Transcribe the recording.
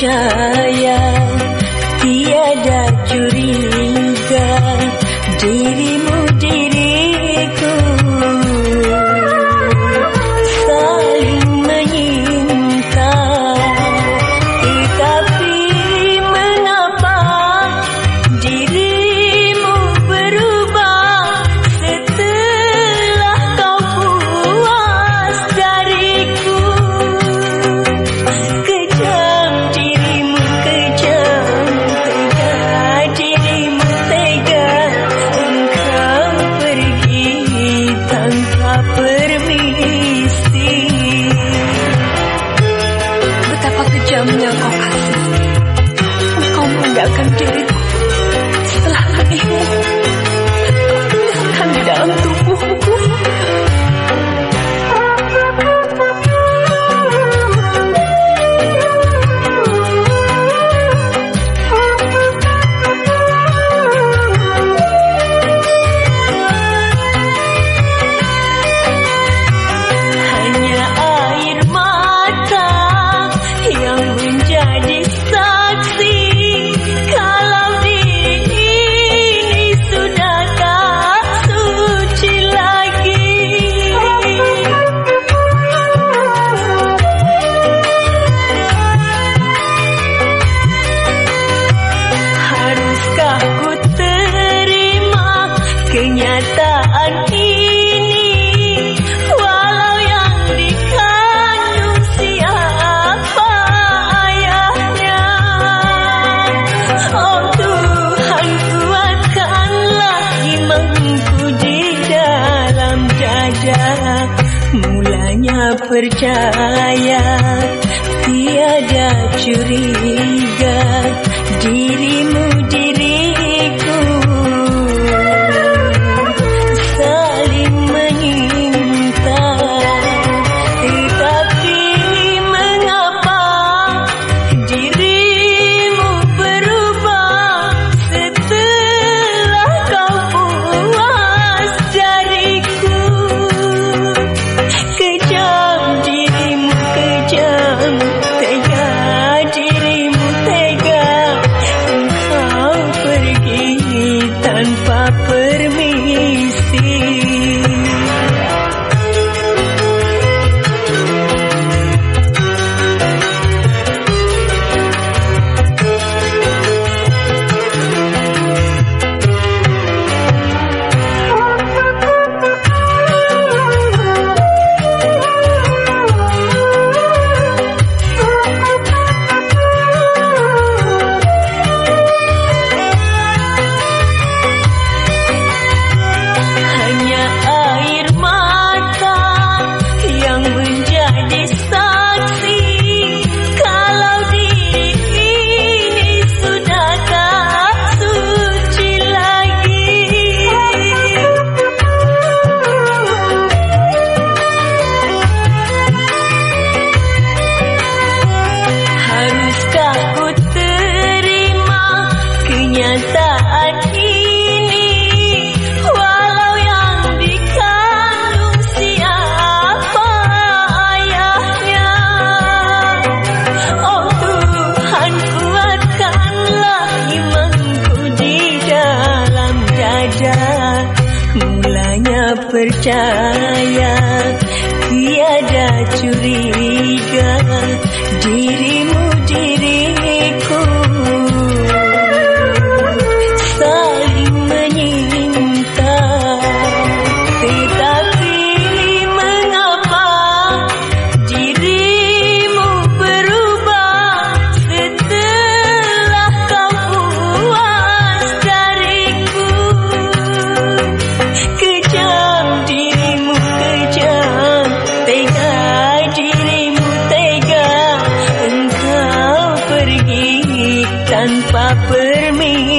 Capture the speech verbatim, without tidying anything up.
percaya, tiada curiga, dirimu diriku saling menyinta. Tetapi mengapa dirimu berubah setelah kau puas dariku? Kejam dirimu, kejam, tega dirimu, tega. Engkau pergi tanpa permisi. Betapa kejamnya kau kasih. Engkau meninggalkan diriku setelah hatimu kau tinggalkan di dalam tubuhku. Hanya air mata yang menjadi saksi kalau diri ini sudah tak suci lagi. Haruskah ku terima kenyataan ini, walau yang dikandung siapa ayahnya? Oh Tuhan, kuatkanlah imanku di dalam dada. Mulanya percaya, tiada curiga, dirimu diriku saling menyinta. Tetapi mengapa dirimu berubah setelah kau puas dariku? Kejam dirimu, kejam, tega dirimu, tega. Engkau pergi tanpa permisi. Hanya air mata yang menjadi saksi kalau diri ini sudah tak suci lagi. Haruskah ku terima kenyataan ini, walau yang dikandung siapa ayahnya? Oh Tuhan, kuatkanlah imanku di dalam dada. Mulanya percaya, tiada curiga, dirimu diriku saling menyinta. Tetapi mengapa dirimu berubah setelah kau puas dariku? Kejam dirimu, kejam, tega dirimu, tega. Engkau pergi tanpa permisi.